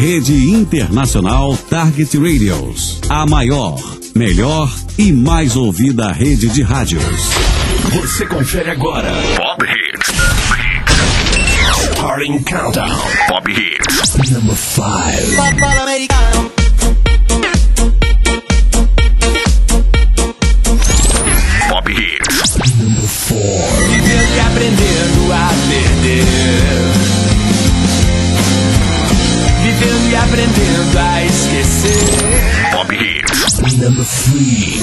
Rede Internacional Target Radios. A maior, melhor e mais ouvida rede de rádios. Você confere agora Pop Hits. Starting Countdown. Pop Hits. Number 5. Pop americano. Pop Hits. Number 4. Vivendo e aprendendo a perder. Vivendo e aprendendo a esquecer. Pop Hits. Number 3.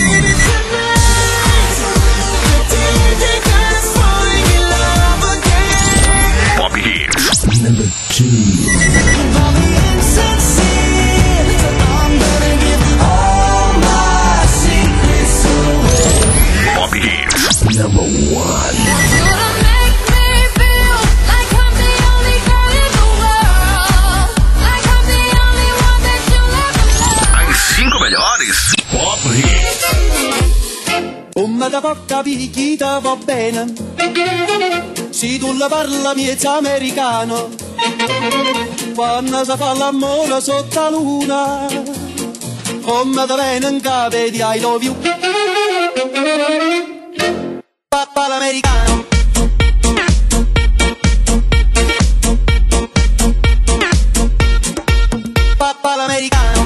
Pop Hits. Number 2. Pop Hits. Number 1. As 5 melhores Pop Hits. Come da poca picchita va bene, se tu la parla miezza americano, quando si fa l'amore sotto la luna, come da bene in capo di I love you. Papà l'americano. Papà l'americano.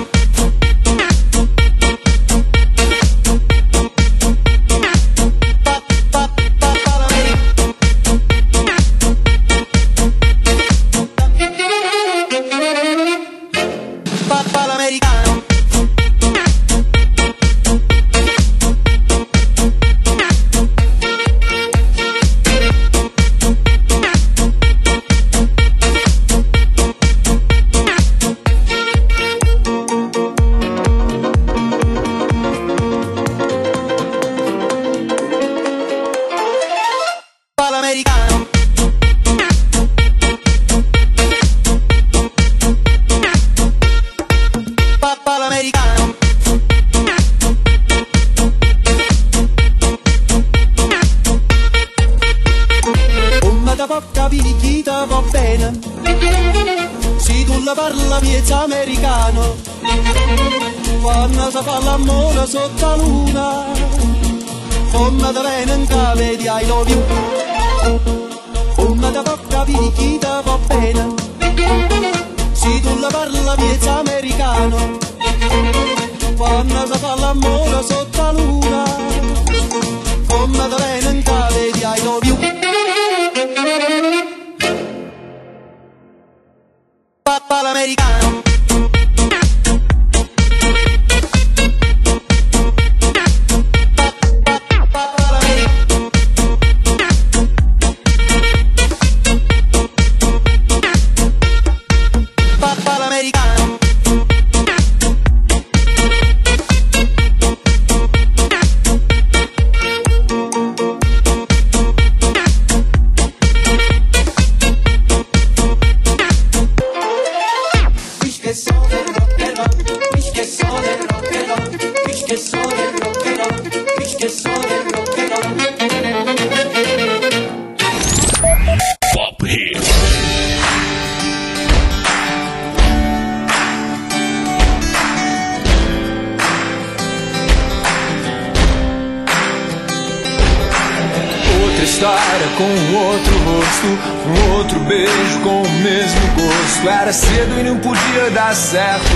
História com outro rosto, outro beijo com o mesmo gosto. Era cedo e não podia dar certo.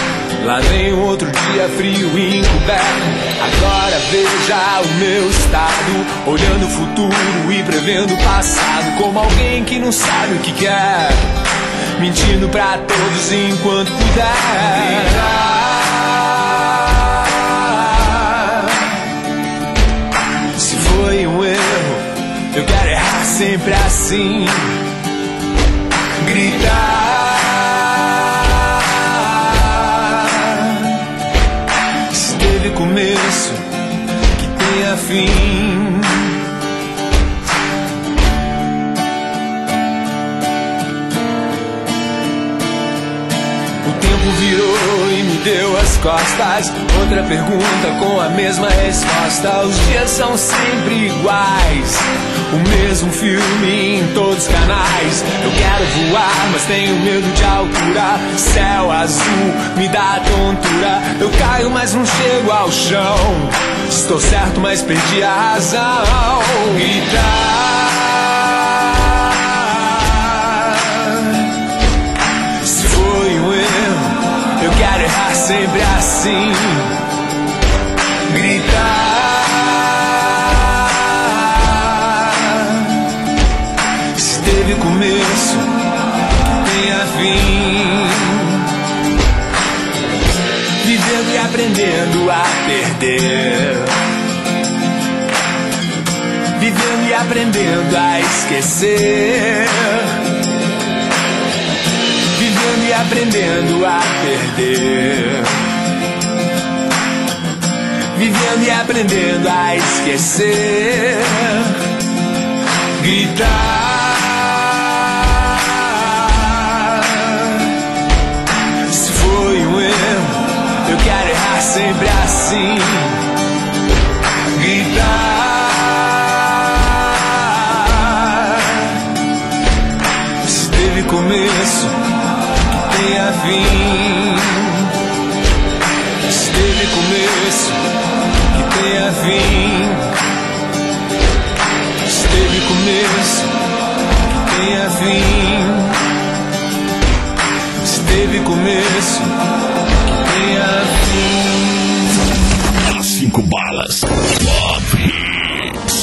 Lá vem outro dia frio e encoberto. Agora veja o meu estado, olhando o futuro e prevendo o passado, como alguém que não sabe o que quer, mentindo pra todos enquanto puder. Se foi um erro, eu quero errar sempre assim. Gritar. Se teve começo, que tenha fim. O tempo tempo virou e me deu as costas. Outra pergunta com a mesma resposta. Os dias são sempre iguais, o mesmo filme em todos os canais. Eu quero voar, mas tenho medo de altura. Céu azul me dá tontura. Eu caio, mas não chego ao chão. Estou certo, mas perdi a razão. Gritar, se foi um erro, eu quero errar sempre assim. Gritar, se teve começo, tenha fim. Vivendo e aprendendo a perder, vivendo e aprendendo a esquecer, vivendo e aprendendo a perder, vivendo e aprendendo a esquecer. Gritar, se foi um erro, eu quero errar sempre assim. Gritar, se teve começo, que tenha fim. Se teve começo, que tenha fim. Se teve começo, que tenha fim. Se teve começo, tenha fim. 5 balas. Pop Hits.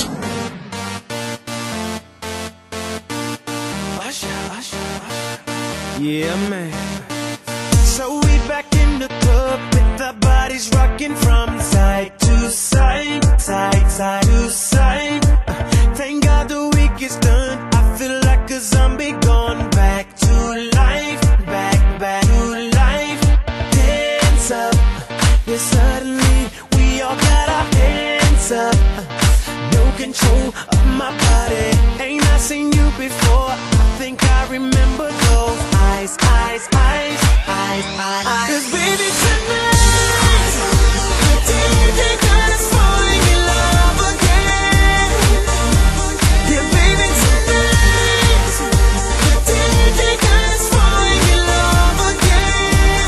Yeah, man. So we back in the club with our bodies rocking from side to side, side to side. Thank God the week is done. I feel like a zombie gone back to life, back to life. Hands up, yeah, suddenly we all got our hands up. No control of my body. Ain't I seen you before? I think I remember those eyes, eyes, eyes, eyes, eyes. 'Cause baby tonight, the DJ got us falling in love again. Yeah, baby tonight, the DJ got us falling in love again.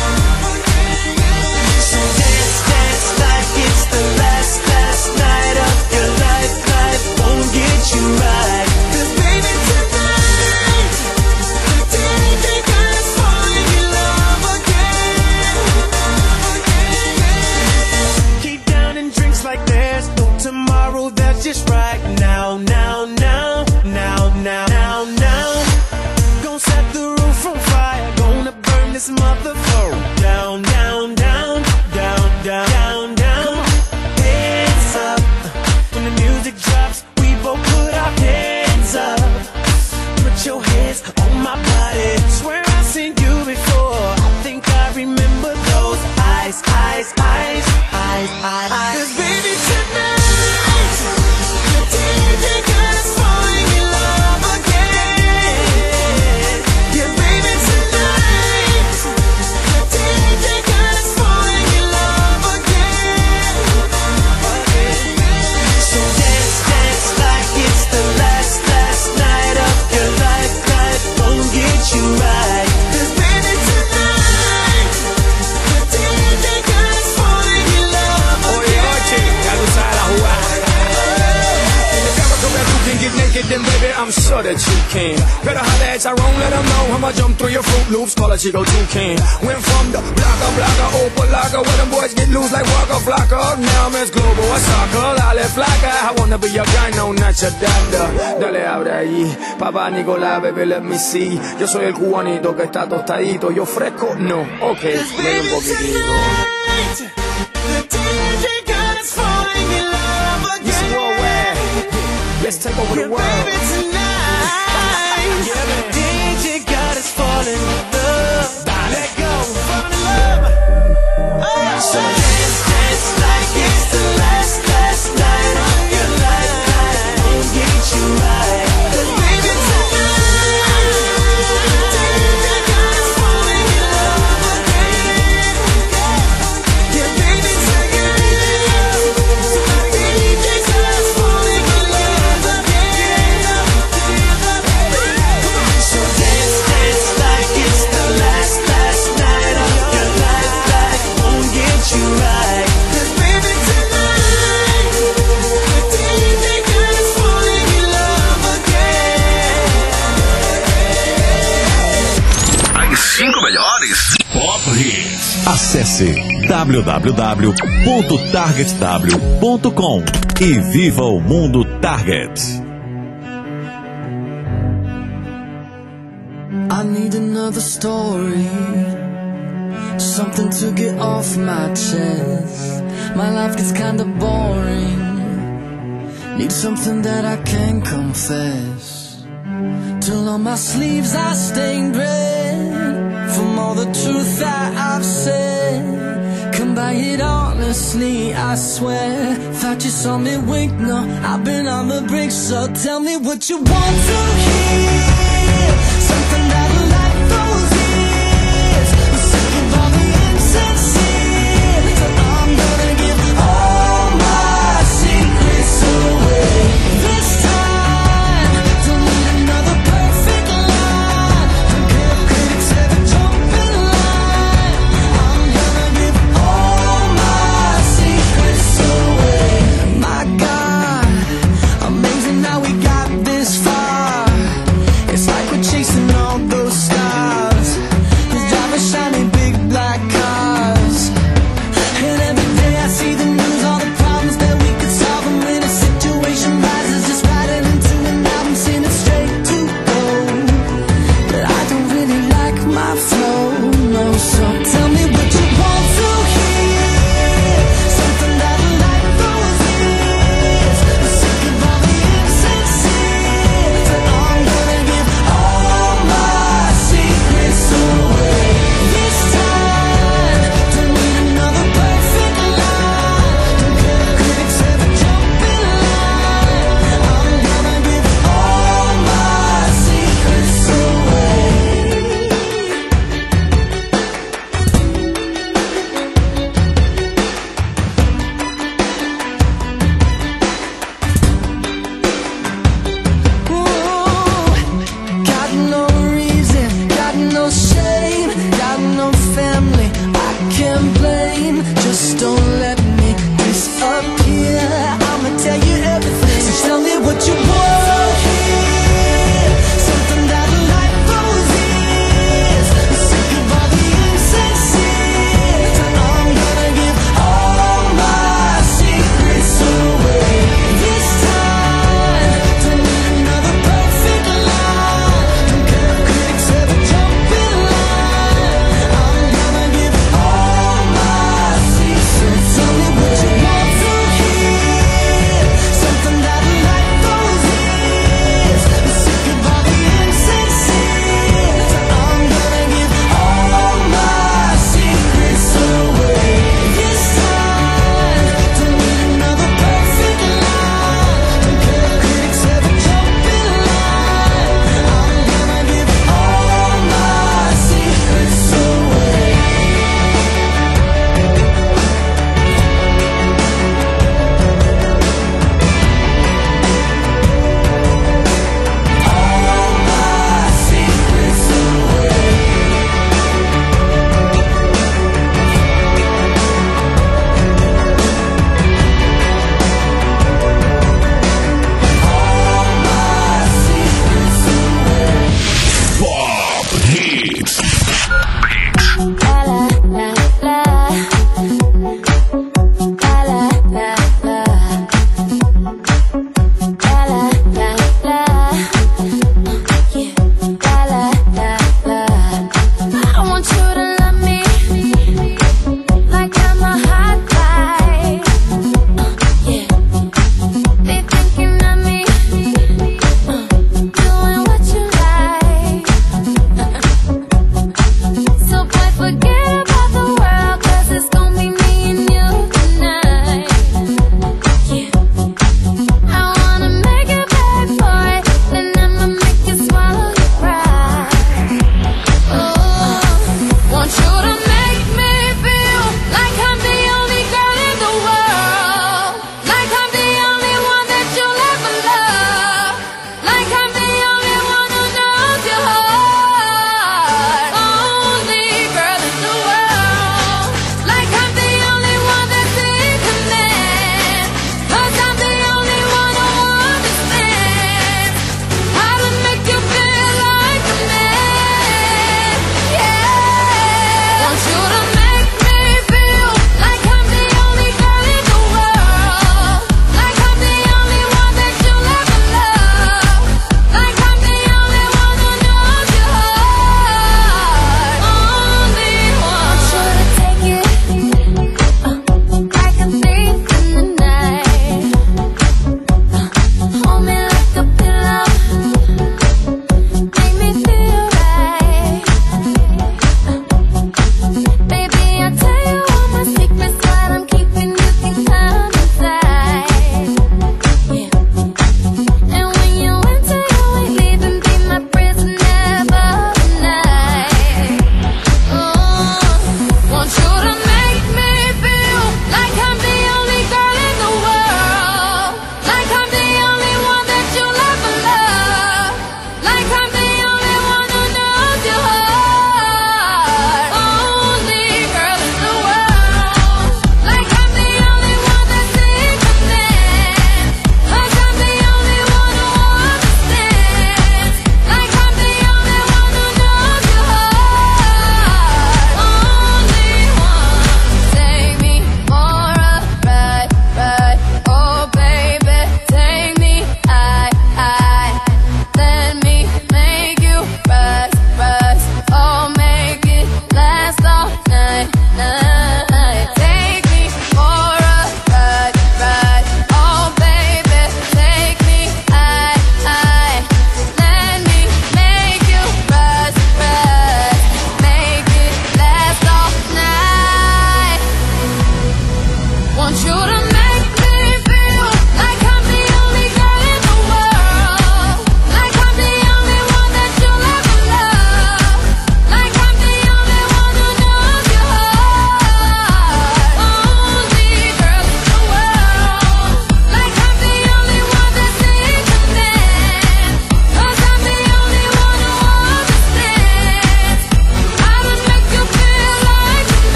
So dance, dance like it's the last night of your life. Life won't get you right. 'Cause baby tonight, the DJ got us falling in love again. Keep down and drinks like there's no tomorrow. That's just right now, now, now, now, now, now, now. Gonna set the roof on fire. Gonna burn this motherfucker down, down, down, down, down, down, down. Hands up when the music drops. We both put our hands up. Put your hands on my body. Swear I've seen you before. I think I remember those eyes, eyes, eyes, eyes, eyes. 'Cause baby tonight, the DJ got us falling in love again. Yeah, baby tonight, the DJ got us falling in love again. So dance, dance like it's the last night of your life. Life won't get you right. 'Cause baby tonight, the DJ got us falling in love again. Ya tú sabes la jugada. In the camera come back, you can get naked, then baby I'm sure that you can. Better holler at Tyrone, let them know I'ma jump through your Fruit Loops, call a Chico Toucan. Went from the blocker, Opalaga, where them boys get loose like Waka Flocka. Now I'm as global as soccer, Lale Flocka. I wanna be your guy, no, not your dada. Dale, abre ahí, papá Nicolás, baby, let me see. Yo soy el cubanito que está tostadito, yo fresco, no, ok, ven un poquitito. The DJ got us falling in love again. This worldwide, let's take over the Yeah, world. baby tonight, DJ got us falling in love. Let go, fall in love. So dance, dance like it's the last night of your life. Life won't get you right. 'Cause baby tonight, the DJ got us falling in love again. Acesse www.targetw.com e viva o mundo Target. I need another story, something to get off my chest. My life gets kinda boring, need something that I can confess. Till on my sleeves I stained red from all the truth that I've said. Come by it honestly, I swear. Thought you saw me wink, no, I've been on the brink. So tell me what you want to hear, something that'll light those ears. I'm sick of all the insincere, so I'm gonna give all my secrets away. This time, don't need another perfect line. Don't care if critics ever jump in line. I'm gonna give all my secrets away. My God, amazing how we got this far.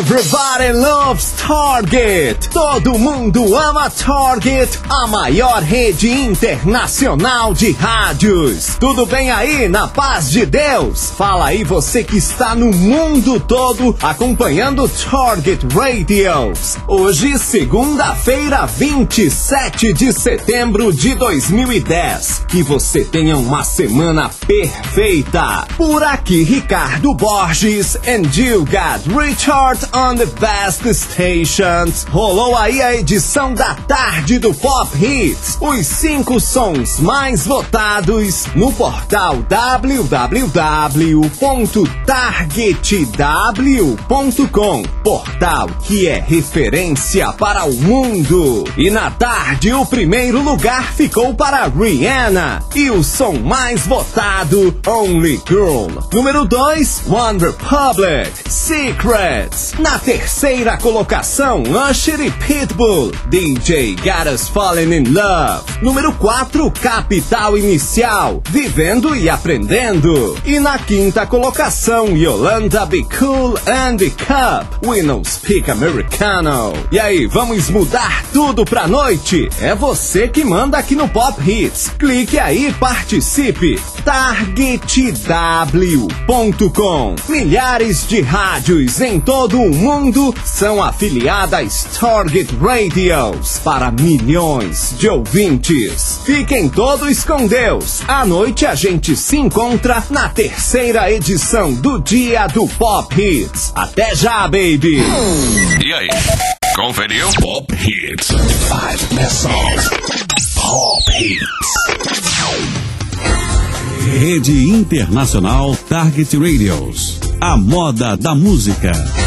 Everybody loves Target. Todo mundo ama Target, a maior rede internacional de rádios. Tudo bem aí, na paz de Deus? Fala aí você que está no mundo todo acompanhando Target Radios. Hoje, segunda-feira, 27 de setembro de 2010. Que você tenha uma semana perfeita. Por aqui, Ricardo Borges and you got Richard on the best stations. Rolou aí a edição da tarde do Pop Hits. Os 5 sons mais votados no portal www.targetw.com. Portal que é referência para o mundo. E na tarde, o primeiro lugar ficou para Rihanna. E o som mais votado, Only Girl. Número 2, One Republic, Secrets. Na terceira colocação, Usher e Pitbull, DJ Got Us Falling in Love. Número 4, Capital Inicial, Vivendo e Aprendendo. E na quinta colocação, Yolanda Be Cool and the Cup, We Don't Speak Americano. E aí, vamos mudar tudo pra noite? É você que manda aqui no Pop Hits. Clique aí e participe. TargetW.com. Milhares de rádios em todo o mundo são afiliadas Target Radios para milhões de ouvintes. Fiquem todos com Deus. À noite a gente se encontra na terceira edição do Dia do Pop Hits. Até já, baby! E aí? Conferiu? Pop Hits. 5 best songs. Pop Hits. Rede Internacional Target Radios. A moda da música.